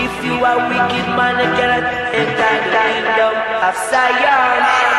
If you are wicked man, you cannot enter the kingdom of Zion.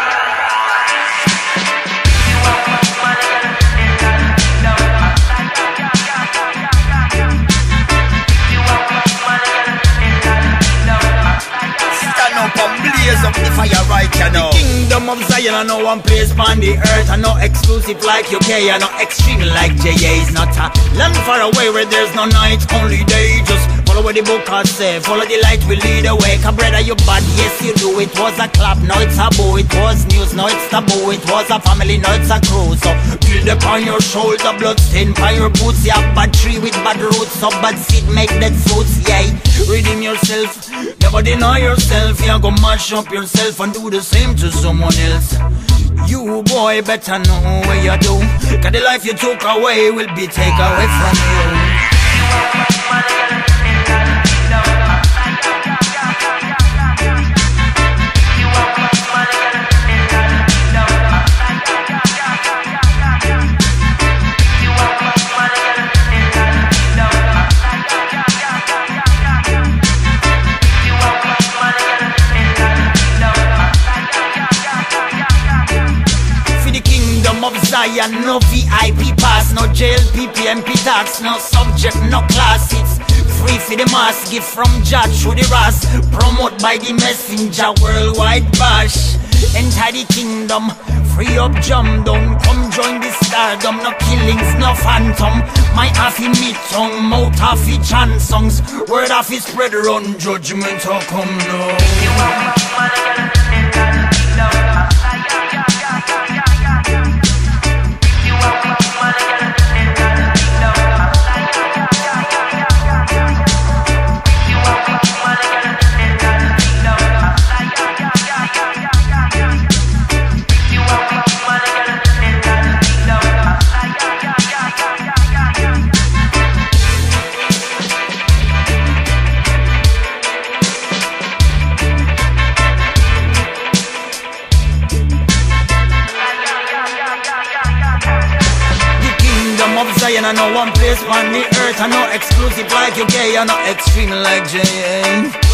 Blaze up the fire right, you know. The kingdom of Zion, I know one place on the earth. I know exclusive like UK, I know extreme like JA. It's not a land far away where there's no night, only day. Just follow what the book has said, follow the light will lead away. Cause brother, you bad, yes you do. It was a clap, now it's a bow. It was news, now it's taboo. It was a family, now it's a crew. So build upon your shoulder, blood stain by your boots. You have bad tree with bad roots, so bad seed make dead fruits. Yeah, redeem yourself, never deny yourself. You go mash up yourself and do the same to someone else. You boy better know what you do, cause the life you took away will be taken away from you. Of Zion, no VIP pass, no jail, PPMP tax, no subject, no class. It's free for the mass, gift from Judge through the Ras, promote by the messenger, worldwide bash. Enter the kingdom, free up, jump down, come join the stardom. No killings, no phantom. My half in me tongue, mouth half in chant songs. Word half is spread around, judgment will come now. Of Zion, I know one place on the earth. I know exclusive like UK, I know extreme like JA.